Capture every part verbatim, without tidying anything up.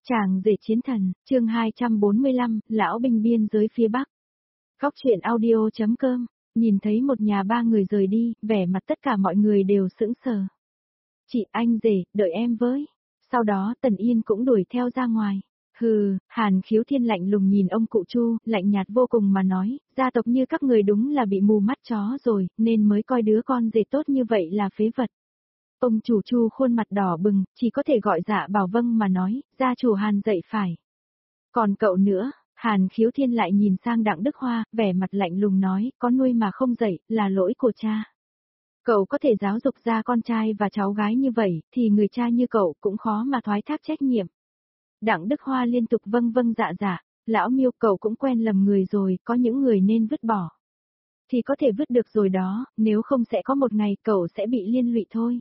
Chàng rể chiến thần, chương hai trăm bốn mươi lăm, lão binh biên giới phía Bắc. Góc truyện audio.com, nhìn thấy một nhà ba người rời đi, vẻ mặt tất cả mọi người đều sững sờ. Chị, anh rể, đợi em với. Sau đó Tần Yên cũng đuổi theo ra ngoài. Hừ, Hàn Khiếu Thiên lạnh lùng nhìn ông cụ Chu, lạnh nhạt vô cùng mà nói, gia tộc như các người đúng là bị mù mắt chó rồi, nên mới coi đứa con rể tốt như vậy là phế vật. Ông chủ Chu khuôn mặt đỏ bừng, chỉ có thể gọi dạ bảo vâng mà nói, gia chủ Hàn dậy phải. Còn cậu nữa, Hàn Khiếu Thiên lại nhìn sang Đặng Đức Hoa, vẻ mặt lạnh lùng nói, có nuôi mà không dậy, là lỗi của cha. Cậu có thể giáo dục ra con trai và cháu gái như vậy, thì người cha như cậu cũng khó mà thoái thác trách nhiệm. Đặng Đức Hoa liên tục vâng vâng dạ dạ, lão Miêu cậu cũng quen lầm người rồi, có những người nên vứt bỏ. Thì có thể vứt được rồi đó, nếu không sẽ có một ngày cậu sẽ bị liên lụy thôi.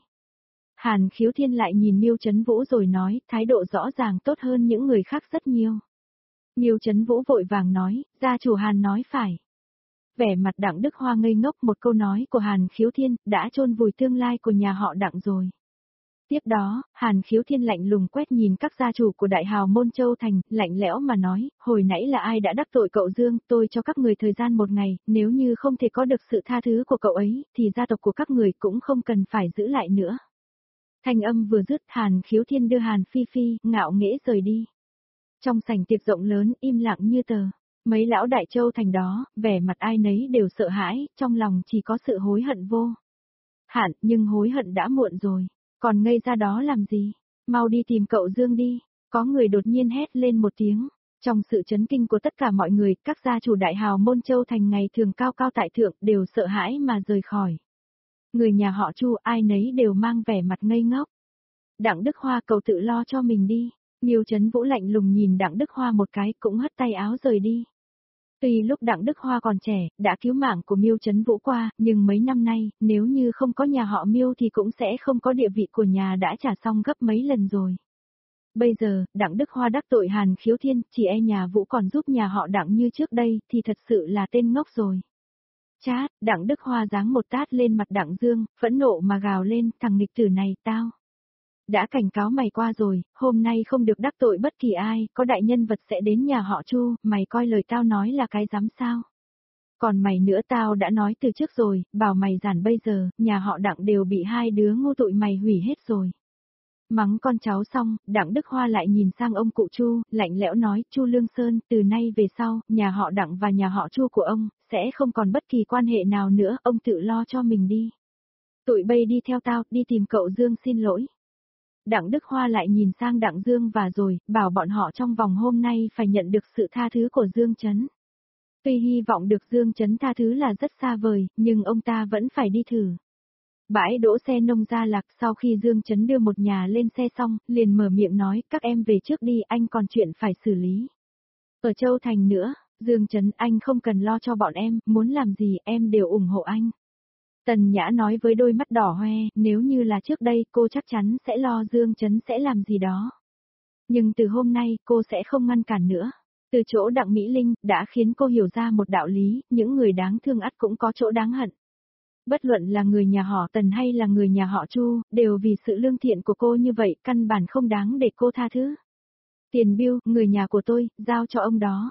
Hàn Khiếu Thiên lại nhìn Miêu Chấn Vũ rồi nói, thái độ rõ ràng tốt hơn những người khác rất nhiều. Miêu Chấn Vũ vội vàng nói, gia chủ Hàn nói phải. Vẻ mặt Đặng Đức Hoa ngây ngốc, một câu nói của Hàn Khiếu Thiên đã chôn vùi tương lai của nhà họ Đặng rồi. Tiếp đó, Hàn Khiếu Thiên lạnh lùng quét nhìn các gia chủ của đại hào Môn Châu Thành, lạnh lẽo mà nói, hồi nãy là ai đã đắc tội cậu Dương, tôi cho các người thời gian một ngày, nếu như không thể có được sự tha thứ của cậu ấy, thì gia tộc của các người cũng không cần phải giữ lại nữa. Thanh âm vừa dứt, Hàn Khiếu Thiên đưa Hàn Phi Phi, ngạo nghễ rời đi. Trong sảnh tiệc rộng lớn, im lặng như tờ. Mấy lão đại châu thành đó, vẻ mặt ai nấy đều sợ hãi, trong lòng chỉ có sự hối hận vô hạn, nhưng hối hận đã muộn rồi. Còn ngây ra đó làm gì? Mau đi tìm cậu Dương đi. Có người đột nhiên hét lên một tiếng. Trong sự chấn kinh của tất cả mọi người, các gia chủ đại hào Môn Châu Thành ngày thường cao cao tại thượng đều sợ hãi mà rời khỏi. Người nhà họ Chu ai nấy đều mang vẻ mặt ngây ngốc. Đặng Đức Hoa cậu tự lo cho mình đi. Miêu Chấn Vũ lạnh lùng nhìn Đặng Đức Hoa một cái cũng hất tay áo rời đi. Tuy lúc Đặng Đức Hoa còn trẻ, đã cứu mạng của Miêu Chấn Vũ qua, nhưng mấy năm nay, nếu như không có nhà họ Miêu thì cũng sẽ không có địa vị của nhà đã trả xong gấp mấy lần rồi. Bây giờ, Đặng Đức Hoa đắc tội Hàn Khiếu Thiên, chỉ e nhà Vũ còn giúp nhà họ Đặng như trước đây, thì thật sự là tên ngốc rồi. Chát, Đặng Đức Hoa giáng một tát lên mặt Đặng Dương, phẫn nộ mà gào lên, thằng nghịch tử này, tao đã cảnh cáo mày qua rồi, hôm nay không được đắc tội bất kỳ ai, có đại nhân vật sẽ đến nhà họ Chu, mày coi lời tao nói là cái dám sao? Còn mày nữa tao đã nói từ trước rồi, bảo mày giản bây giờ, nhà họ Đặng đều bị hai đứa ngu tụi mày hủy hết rồi. Mắng con cháu xong, Đặng Đức Hoa lại nhìn sang ông cụ Chu, lạnh lẽo nói, Chu Lương Sơn, từ nay về sau, nhà họ Đặng và nhà họ Chu của ông, sẽ không còn bất kỳ quan hệ nào nữa, ông tự lo cho mình đi. Tụi bây đi theo tao, đi tìm cậu Dương xin lỗi. Đặng Đức Hoa lại nhìn sang Đặng Dương và rồi, bảo bọn họ trong vòng hôm nay phải nhận được sự tha thứ của Dương Chấn. Tuy hy vọng được Dương Chấn tha thứ là rất xa vời, nhưng ông ta vẫn phải đi thử. Bãi đỗ xe Nông Gia Lạc sau khi Dương Chấn đưa một nhà lên xe xong, liền mở miệng nói, các em về trước đi, anh còn chuyện phải xử lý. Ở Châu Thành nữa, Dương Chấn anh không cần lo cho bọn em, muốn làm gì em đều ủng hộ anh. Tần Nhã nói với đôi mắt đỏ hoe, nếu như là trước đây cô chắc chắn sẽ lo Dương Chấn sẽ làm gì đó. Nhưng từ hôm nay cô sẽ không ngăn cản nữa. Từ chỗ Đặng Mỹ Linh đã khiến cô hiểu ra một đạo lý, những người đáng thương ắt cũng có chỗ đáng hận. Bất luận là người nhà họ Tần hay là người nhà họ Chu, đều vì sự lương thiện của cô như vậy căn bản không đáng để cô tha thứ. Tiền Biêu, người nhà của tôi, giao cho ông đó.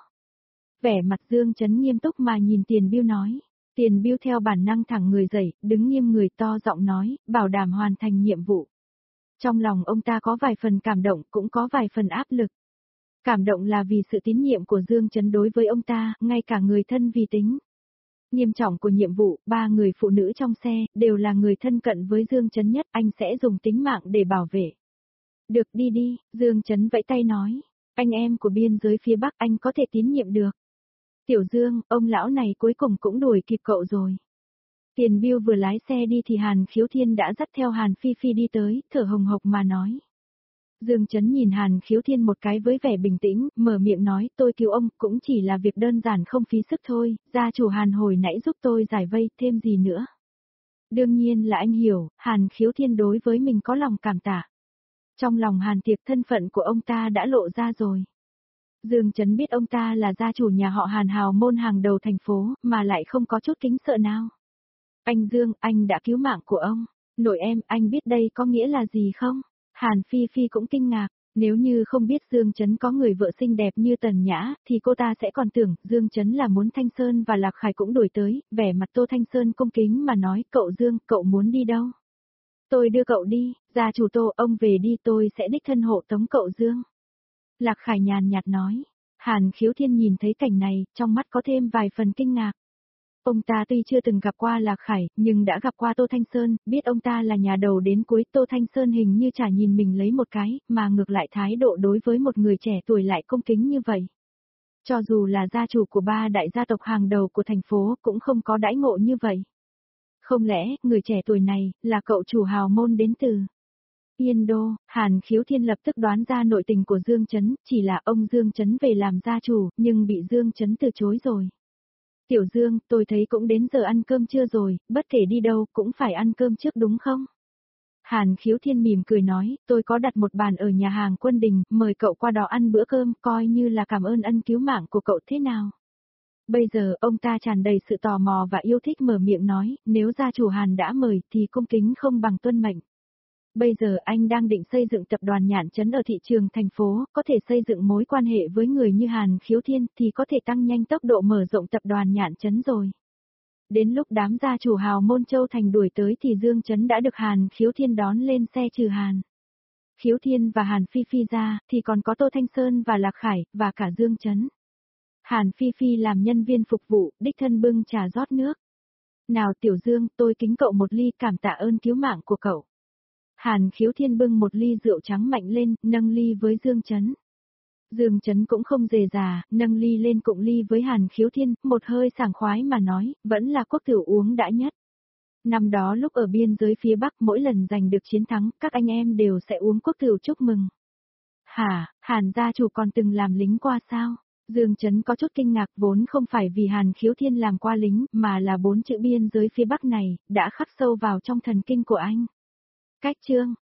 Vẻ mặt Dương Chấn nghiêm túc mà nhìn Tiền Biêu nói. Tiền Biêu theo bản năng thẳng người dậy, đứng nghiêm người to giọng nói, bảo đảm hoàn thành nhiệm vụ. Trong lòng ông ta có vài phần cảm động, cũng có vài phần áp lực. Cảm động là vì sự tín nhiệm của Dương Chấn đối với ông ta, ngay cả người thân vì tính nghiêm trọng của nhiệm vụ, ba người phụ nữ trong xe, đều là người thân cận với Dương Chấn nhất, anh sẽ dùng tính mạng để bảo vệ. Được đi đi, Dương Chấn vẫy tay nói, anh em của biên giới phía Bắc anh có thể tín nhiệm được. Tiểu Dương, ông lão này cuối cùng cũng đuổi kịp cậu rồi. Tiền Biêu vừa lái xe đi thì Hàn Khiếu Thiên đã dắt theo Hàn Phi Phi đi tới, thở hồng hộc mà nói. Dương Chấn nhìn Hàn Khiếu Thiên một cái với vẻ bình tĩnh, mở miệng nói, tôi cứu ông, cũng chỉ là việc đơn giản không phí sức thôi, gia chủ Hàn hồi nãy giúp tôi giải vây, thêm gì nữa. Đương nhiên là anh hiểu, Hàn Khiếu Thiên đối với mình có lòng cảm tạ. Trong lòng Hàn Tiệp thân phận của ông ta đã lộ ra rồi. Dương Chấn biết ông ta là gia chủ nhà họ Hàn hào môn hàng đầu thành phố, mà lại không có chút kính sợ nào. Anh Dương, anh đã cứu mạng của ông. Nội em, anh biết đây có nghĩa là gì không? Hàn Phi Phi cũng kinh ngạc. Nếu như không biết Dương Chấn có người vợ xinh đẹp như Tần Nhã, thì cô ta sẽ còn tưởng Dương Chấn là muốn Thanh Sơn và Lạc Khải cũng đuổi tới, vẻ mặt Tô Thanh Sơn cung kính mà nói, cậu Dương, cậu muốn đi đâu? Tôi đưa cậu đi, gia chủ Tô, ông về đi, tôi sẽ đích thân hộ tống cậu Dương. Lạc Khải nhàn nhạt nói. Hàn Khiếu Thiên nhìn thấy cảnh này, trong mắt có thêm vài phần kinh ngạc. Ông ta tuy chưa từng gặp qua Lạc Khải, nhưng đã gặp qua Tô Thanh Sơn, biết ông ta là nhà đầu đến cuối. Tô Thanh Sơn hình như chả nhìn mình lấy một cái, mà ngược lại thái độ đối với một người trẻ tuổi lại cung kính như vậy. Cho dù là gia chủ của ba đại gia tộc hàng đầu của thành phố cũng không có đãi ngộ như vậy. Không lẽ, người trẻ tuổi này, là cậu chủ hào môn đến từ Yên Đô? Hàn Khiếu Thiên lập tức đoán ra nội tình của Dương Chấn, chỉ là ông Dương Chấn về làm gia chủ, nhưng bị Dương Chấn từ chối rồi. Tiểu Dương, tôi thấy cũng đến giờ ăn cơm trưa rồi, bất kể đi đâu cũng phải ăn cơm trước đúng không? Hàn Khiếu Thiên mỉm cười nói, tôi có đặt một bàn ở nhà hàng Quân Đình, mời cậu qua đó ăn bữa cơm, coi như là cảm ơn ân cứu mạng của cậu thế nào? Bây giờ ông ta tràn đầy sự tò mò và yêu thích mở miệng nói, nếu gia chủ Hàn đã mời thì cung kính không bằng tuân mệnh. Bây giờ anh đang định xây dựng tập đoàn Nhạn Trấn ở thị trường thành phố, có thể xây dựng mối quan hệ với người như Hàn Khiếu Thiên thì có thể tăng nhanh tốc độ mở rộng tập đoàn Nhạn Trấn rồi. Đến lúc đám gia chủ hào môn Châu Thành đuổi tới thì Dương Trấn đã được Hàn Khiếu Thiên đón lên xe trừ Hàn Khiếu Thiên và Hàn Phi Phi ra, thì còn có Tô Thanh Sơn và Lạc Khải, và cả Dương Trấn. Hàn Phi Phi làm nhân viên phục vụ, đích thân bưng trà rót nước. Nào Tiểu Dương, tôi kính cậu một ly, cảm tạ ơn cứu mạng của cậu. Hàn Khiếu Thiên bưng một ly rượu trắng mạnh lên, nâng ly với Dương Trấn. Dương Trấn cũng không dề dà, nâng ly lên cụng ly với Hàn Khiếu Thiên, một hơi sảng khoái mà nói, vẫn là quốc tiểu uống đã nhất. Năm đó lúc ở biên giới phía Bắc mỗi lần giành được chiến thắng, các anh em đều sẽ uống quốc tiểu chúc mừng. Hả, Hàn gia chủ còn từng làm lính qua sao? Dương Trấn có chút kinh ngạc, vốn không phải vì Hàn Khiếu Thiên làm qua lính, mà là bốn chữ biên giới phía Bắc này, đã khắc sâu vào trong thần kinh của anh. Cách chương